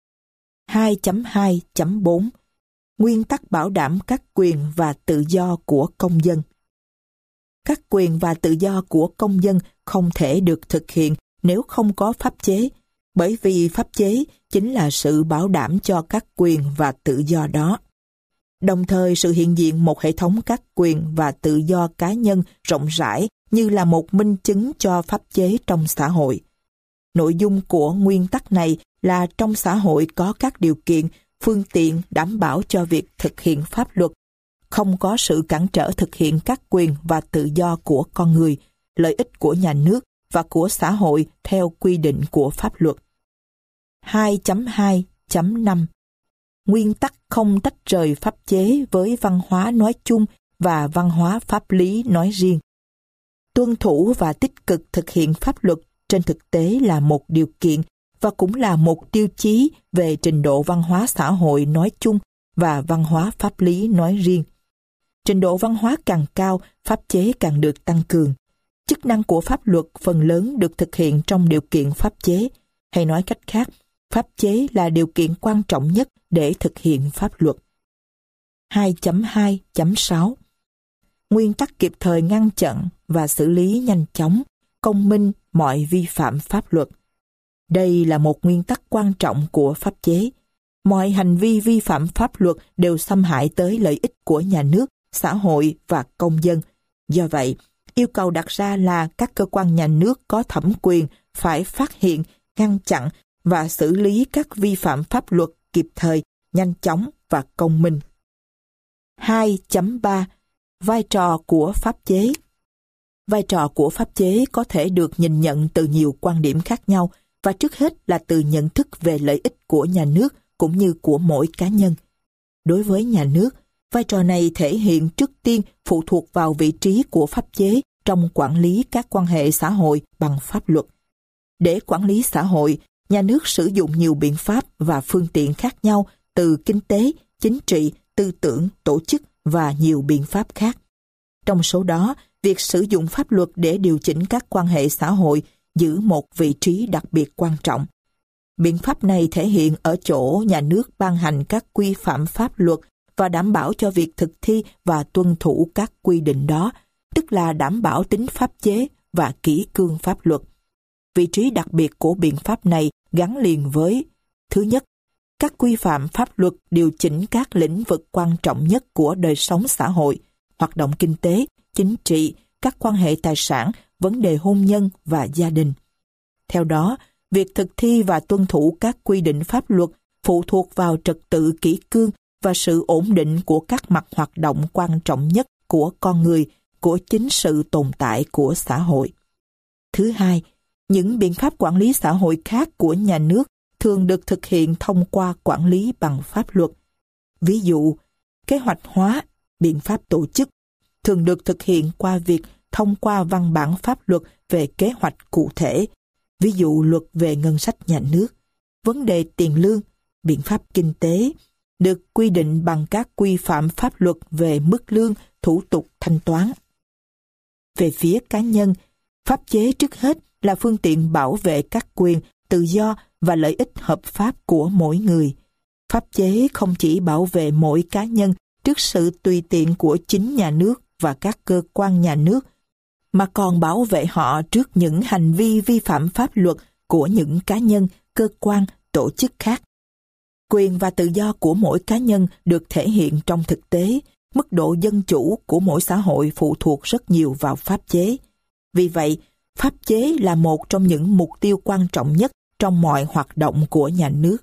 2.2.4 Nguyên tắc bảo đảm các quyền và tự do của công dân. Các quyền và tự do của công dân không thể được thực hiện nếu không có pháp chế, bởi vì pháp chế chính là sự bảo đảm cho các quyền và tự do đó. Đồng thời, sự hiện diện một hệ thống các quyền và tự do cá nhân rộng rãi như là một minh chứng cho pháp chế trong xã hội. Nội dung của nguyên tắc này là trong xã hội có các điều kiện, phương tiện đảm bảo cho việc thực hiện pháp luật, không có sự cản trở thực hiện các quyền và tự do của con người, lợi ích của nhà nước và của xã hội theo quy định của pháp luật. 2.2.5 Nguyên tắc không tách rời pháp chế với văn hóa nói chung và văn hóa pháp lý nói riêng. Tuân thủ và tích cực thực hiện pháp luật trên thực tế là một điều kiện và cũng là một tiêu chí về trình độ văn hóa xã hội nói chung và văn hóa pháp lý nói riêng. Trình độ văn hóa càng cao, pháp chế càng được tăng cường. Chức năng của pháp luật phần lớn được thực hiện trong điều kiện pháp chế, hay nói cách khác, pháp chế là điều kiện quan trọng nhất để thực hiện pháp luật. 2.2.6 Nguyên tắc kịp thời ngăn chặn và xử lý nhanh chóng, công minh mọi vi phạm pháp luật. Đây là một nguyên tắc quan trọng của pháp chế. Mọi hành vi vi phạm pháp luật đều xâm hại tới lợi ích của nhà nước, xã hội và công dân. Do vậy, yêu cầu đặt ra là các cơ quan nhà nước có thẩm quyền phải phát hiện, ngăn chặn và xử lý các vi phạm pháp luật kịp thời, nhanh chóng và công minh. 2.3 Vai trò của pháp chế. Vai trò của pháp chế có thể được nhìn nhận từ nhiều quan điểm khác nhau và trước hết là từ nhận thức về lợi ích của nhà nước cũng như của mỗi cá nhân. Đối với nhà nước, vai trò này thể hiện trước tiên phụ thuộc vào vị trí của pháp chế trong quản lý các quan hệ xã hội bằng pháp luật. Để quản lý xã hội, nhà nước sử dụng nhiều biện pháp và phương tiện khác nhau từ kinh tế, chính trị, tư tưởng, tổ chức và nhiều biện pháp khác. Trong số đó, việc sử dụng pháp luật để điều chỉnh các quan hệ xã hội giữ một vị trí đặc biệt quan trọng. Biện pháp này thể hiện ở chỗ nhà nước ban hành các quy phạm pháp luật và đảm bảo cho việc thực thi và tuân thủ các quy định đó, tức là đảm bảo tính pháp chế và kỷ cương pháp luật. Vị trí đặc biệt của biện pháp này gắn liền với: thứ nhất, các quy phạm pháp luật điều chỉnh các lĩnh vực quan trọng nhất của đời sống xã hội, hoạt động kinh tế, chính trị, các quan hệ tài sản, vấn đề hôn nhân và gia đình. Theo đó, việc thực thi và tuân thủ các quy định pháp luật phụ thuộc vào trật tự kỷ cương và sự ổn định của các mặt hoạt động quan trọng nhất của con người, của chính sự tồn tại của xã hội. Thứ hai, những biện pháp quản lý xã hội khác của nhà nước thường được thực hiện thông qua quản lý bằng pháp luật. Ví dụ, kế hoạch hóa, biện pháp tổ chức thường được thực hiện qua việc thông qua văn bản pháp luật về kế hoạch cụ thể, ví dụ luật về ngân sách nhà nước. Vấn đề tiền lương, biện pháp kinh tế được quy định bằng các quy phạm pháp luật về mức lương, thủ tục thanh toán. Về phía cá nhân, pháp chế trước hết là phương tiện bảo vệ các quyền, tự do và lợi ích hợp pháp của mỗi người. Pháp chế không chỉ bảo vệ mỗi cá nhân trước sự tùy tiện của chính nhà nước và các cơ quan nhà nước, mà còn bảo vệ họ trước những hành vi vi phạm pháp luật của những cá nhân, cơ quan, tổ chức khác. Quyền và tự do của mỗi cá nhân được thể hiện trong thực tế, mức độ dân chủ của mỗi xã hội phụ thuộc rất nhiều vào pháp chế. Vì vậy, pháp chế là một trong những mục tiêu quan trọng nhất trong mọi hoạt động của nhà nước.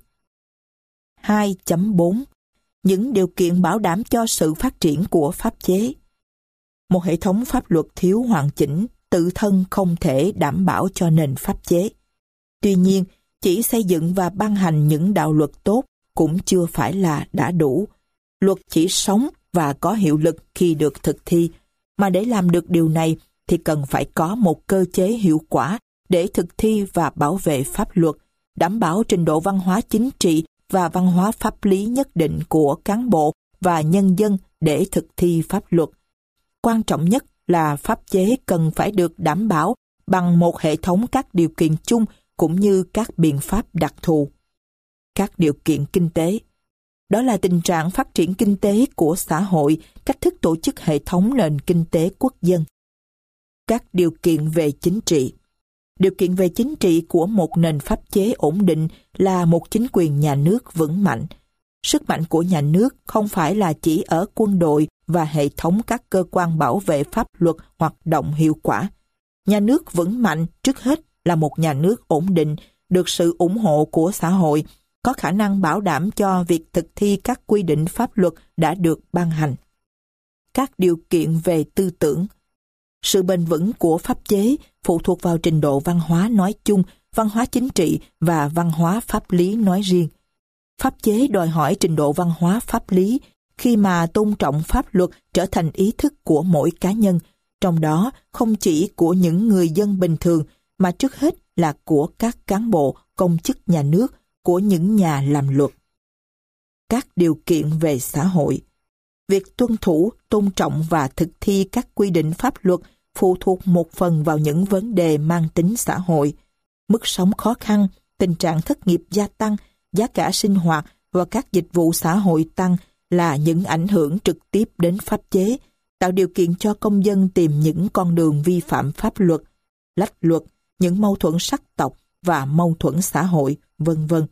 2.4 Những điều kiện bảo đảm cho sự phát triển của pháp chế. Một hệ thống pháp luật thiếu hoàn chỉnh, tự thân không thể đảm bảo cho nền pháp chế. Tuy nhiên, chỉ xây dựng và ban hành những đạo luật tốt cũng chưa phải là đã đủ. Luật chỉ sống và có hiệu lực khi được thực thi, mà để làm được điều này thì cần phải có một cơ chế hiệu quả để thực thi và bảo vệ pháp luật, đảm bảo trình độ văn hóa chính trị và văn hóa pháp lý nhất định của cán bộ và nhân dân để thực thi pháp luật. Quan trọng nhất là pháp chế cần phải được đảm bảo bằng một hệ thống các điều kiện chung cũng như các biện pháp đặc thù. Các điều kiện kinh tế. Đó là tình trạng phát triển kinh tế của xã hội, cách thức tổ chức hệ thống nền kinh tế quốc dân. Các điều kiện về chính trị. Điều kiện về chính trị của một nền pháp chế ổn định là một chính quyền nhà nước vững mạnh. Sức mạnh của nhà nước không phải là chỉ ở quân đội và hệ thống các cơ quan bảo vệ pháp luật hoạt động hiệu quả. Nhà nước vững mạnh trước hết là một nhà nước ổn định, được sự ủng hộ của xã hội, có khả năng bảo đảm cho việc thực thi các quy định pháp luật đã được ban hành. Các điều kiện về tư tưởng. Sự bền vững của pháp chế phụ thuộc vào trình độ văn hóa nói chung, văn hóa chính trị và văn hóa pháp lý nói riêng. Pháp chế đòi hỏi trình độ văn hóa pháp lý khi mà tôn trọng pháp luật trở thành ý thức của mỗi cá nhân, trong đó không chỉ của những người dân bình thường mà trước hết là của các cán bộ, công chức nhà nước, của những nhà làm luật. Các điều kiện về xã hội. Việc tuân thủ, tôn trọng và thực thi các quy định pháp luật phụ thuộc một phần vào những vấn đề mang tính xã hội. Mức sống khó khăn, tình trạng thất nghiệp gia tăng, giá cả sinh hoạt và các dịch vụ xã hội tăng là những ảnh hưởng trực tiếp đến pháp chế, tạo điều kiện cho công dân tìm những con đường vi phạm pháp luật, lách luật, những mâu thuẫn sắc tộc và mâu thuẫn xã hội, vân vân.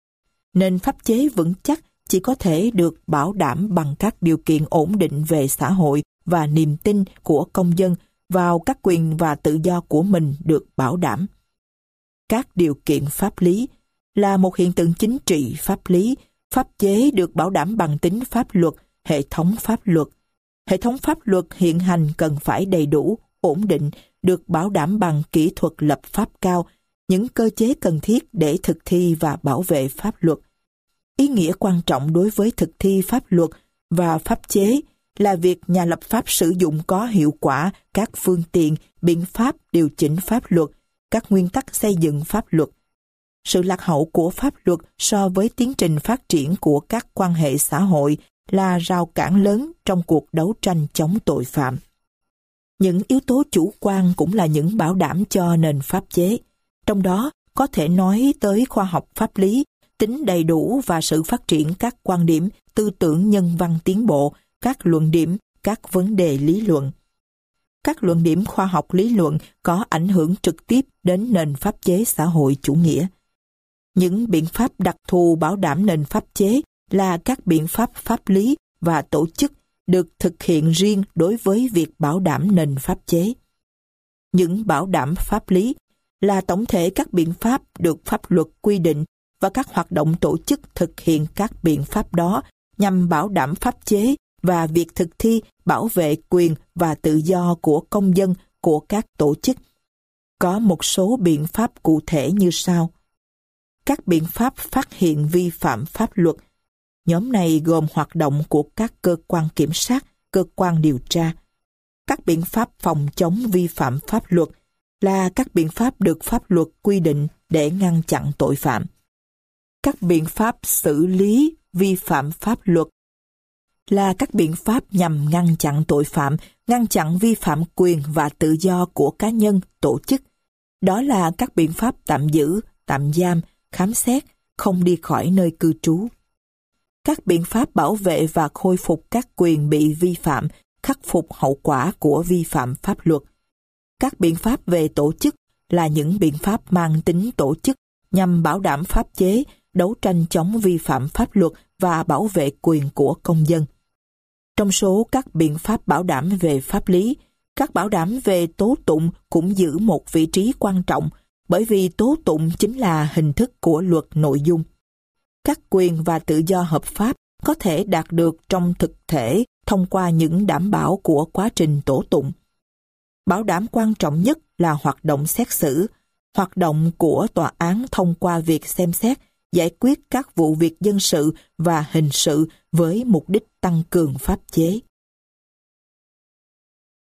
Nền pháp chế vững chắc chỉ có thể được bảo đảm bằng các điều kiện ổn định về xã hội và niềm tin của công dân vào các quyền và tự do của mình được bảo đảm. Các điều kiện pháp lý là một hiện tượng chính trị pháp lý. Pháp chế được bảo đảm bằng tính pháp luật, hệ thống pháp luật. Hệ thống pháp luật hiện hành cần phải đầy đủ, ổn định, được bảo đảm bằng kỹ thuật lập pháp cao, những cơ chế cần thiết để thực thi và bảo vệ pháp luật. Ý nghĩa quan trọng đối với thực thi pháp luật và pháp chế là việc nhà lập pháp sử dụng có hiệu quả các phương tiện, biện pháp điều chỉnh pháp luật, các nguyên tắc xây dựng pháp luật. Sự lạc hậu của pháp luật so với tiến trình phát triển của các quan hệ xã hội là rào cản lớn trong cuộc đấu tranh chống tội phạm. Những yếu tố chủ quan cũng là những bảo đảm cho nền pháp chế. Trong đó có thể nói tới khoa học pháp lý, tính đầy đủ và sự phát triển các quan điểm, tư tưởng nhân văn tiến bộ, các luận điểm, các vấn đề lý luận. Các luận điểm khoa học lý luận có ảnh hưởng trực tiếp đến nền pháp chế xã hội chủ nghĩa. Những biện pháp đặc thù bảo đảm nền pháp chế là các biện pháp pháp lý và tổ chức được thực hiện riêng đối với việc bảo đảm nền pháp chế. Những bảo đảm pháp lý là tổng thể các biện pháp được pháp luật quy định và các hoạt động tổ chức thực hiện các biện pháp đó nhằm bảo đảm pháp chế và việc thực thi bảo vệ quyền và tự do của công dân của các tổ chức. Có một số biện pháp cụ thể như sau. Các biện pháp phát hiện vi phạm pháp luật. Nhóm này gồm hoạt động của các cơ quan kiểm sát, cơ quan điều tra. Các biện pháp phòng chống vi phạm pháp luật là các biện pháp được pháp luật quy định để ngăn chặn tội phạm. Các biện pháp xử lý vi phạm pháp luật là các biện pháp nhằm ngăn chặn tội phạm, ngăn chặn vi phạm quyền và tự do của cá nhân, tổ chức. Đó là các biện pháp tạm giữ, tạm giam, khám xét, không đi khỏi nơi cư trú. Các biện pháp bảo vệ và khôi phục các quyền bị vi phạm, khắc phục hậu quả của vi phạm pháp luật. Các biện pháp về tổ chức là những biện pháp mang tính tổ chức nhằm bảo đảm pháp chế, đấu tranh chống vi phạm pháp luật và bảo vệ quyền của công dân. Trong số các biện pháp bảo đảm về pháp lý, các bảo đảm về tố tụng cũng giữ một vị trí quan trọng, bởi vì tố tụng chính là hình thức của luật nội dung. Các quyền và tự do hợp pháp có thể đạt được trong thực thể thông qua những đảm bảo của quá trình tố tụng. Bảo đảm quan trọng nhất là hoạt động xét xử. Hoạt động của tòa án thông qua việc xem xét, giải quyết các vụ việc dân sự và hình sự với mục đích tăng cường pháp chế.